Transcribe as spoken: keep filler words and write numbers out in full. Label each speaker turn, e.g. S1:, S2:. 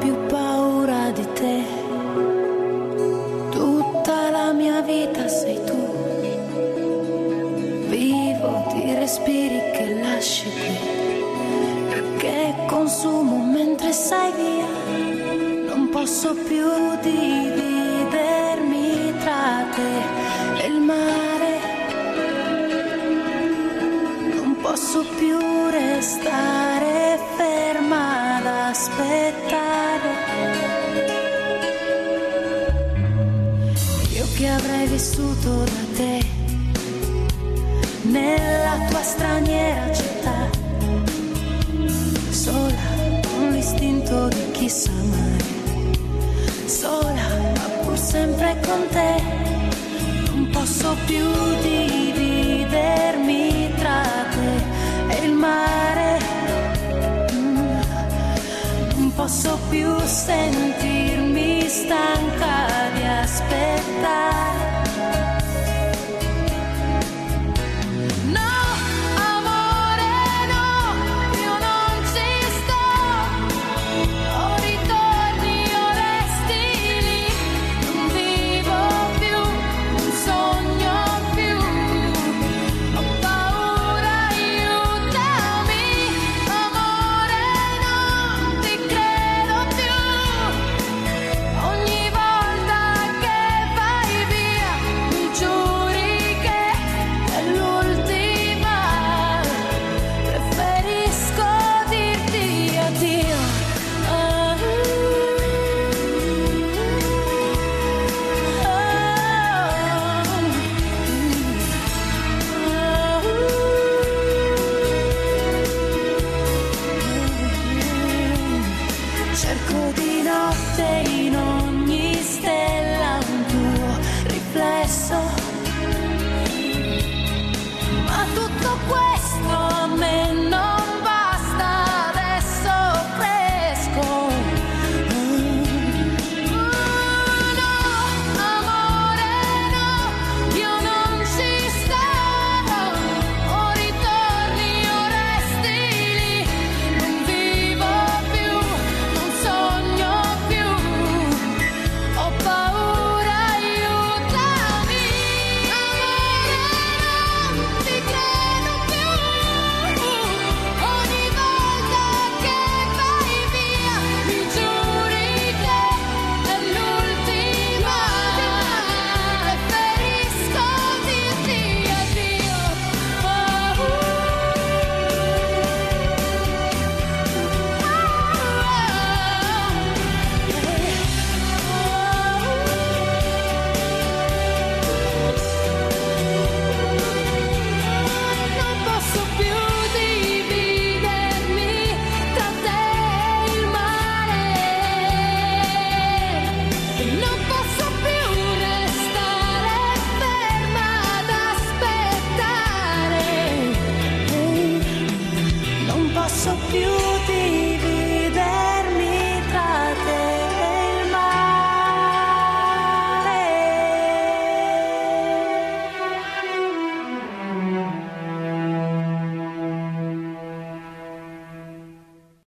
S1: più paura di te. Tutta la mia vita sei tu. Vivo di respiri che lasci qui, che consumo mentre sei via. Non posso più dividermi tra te e il mare. Non posso più restare ferma ad aspettare. Io che avrei vissuto da te nella tua straniera città, sola con l'istinto di chi sa amare, sola ma pur sempre con te. Non posso più dividermi tra te e il mare. Non posso più sentirmi stanca di aspettare. Cerco di notte in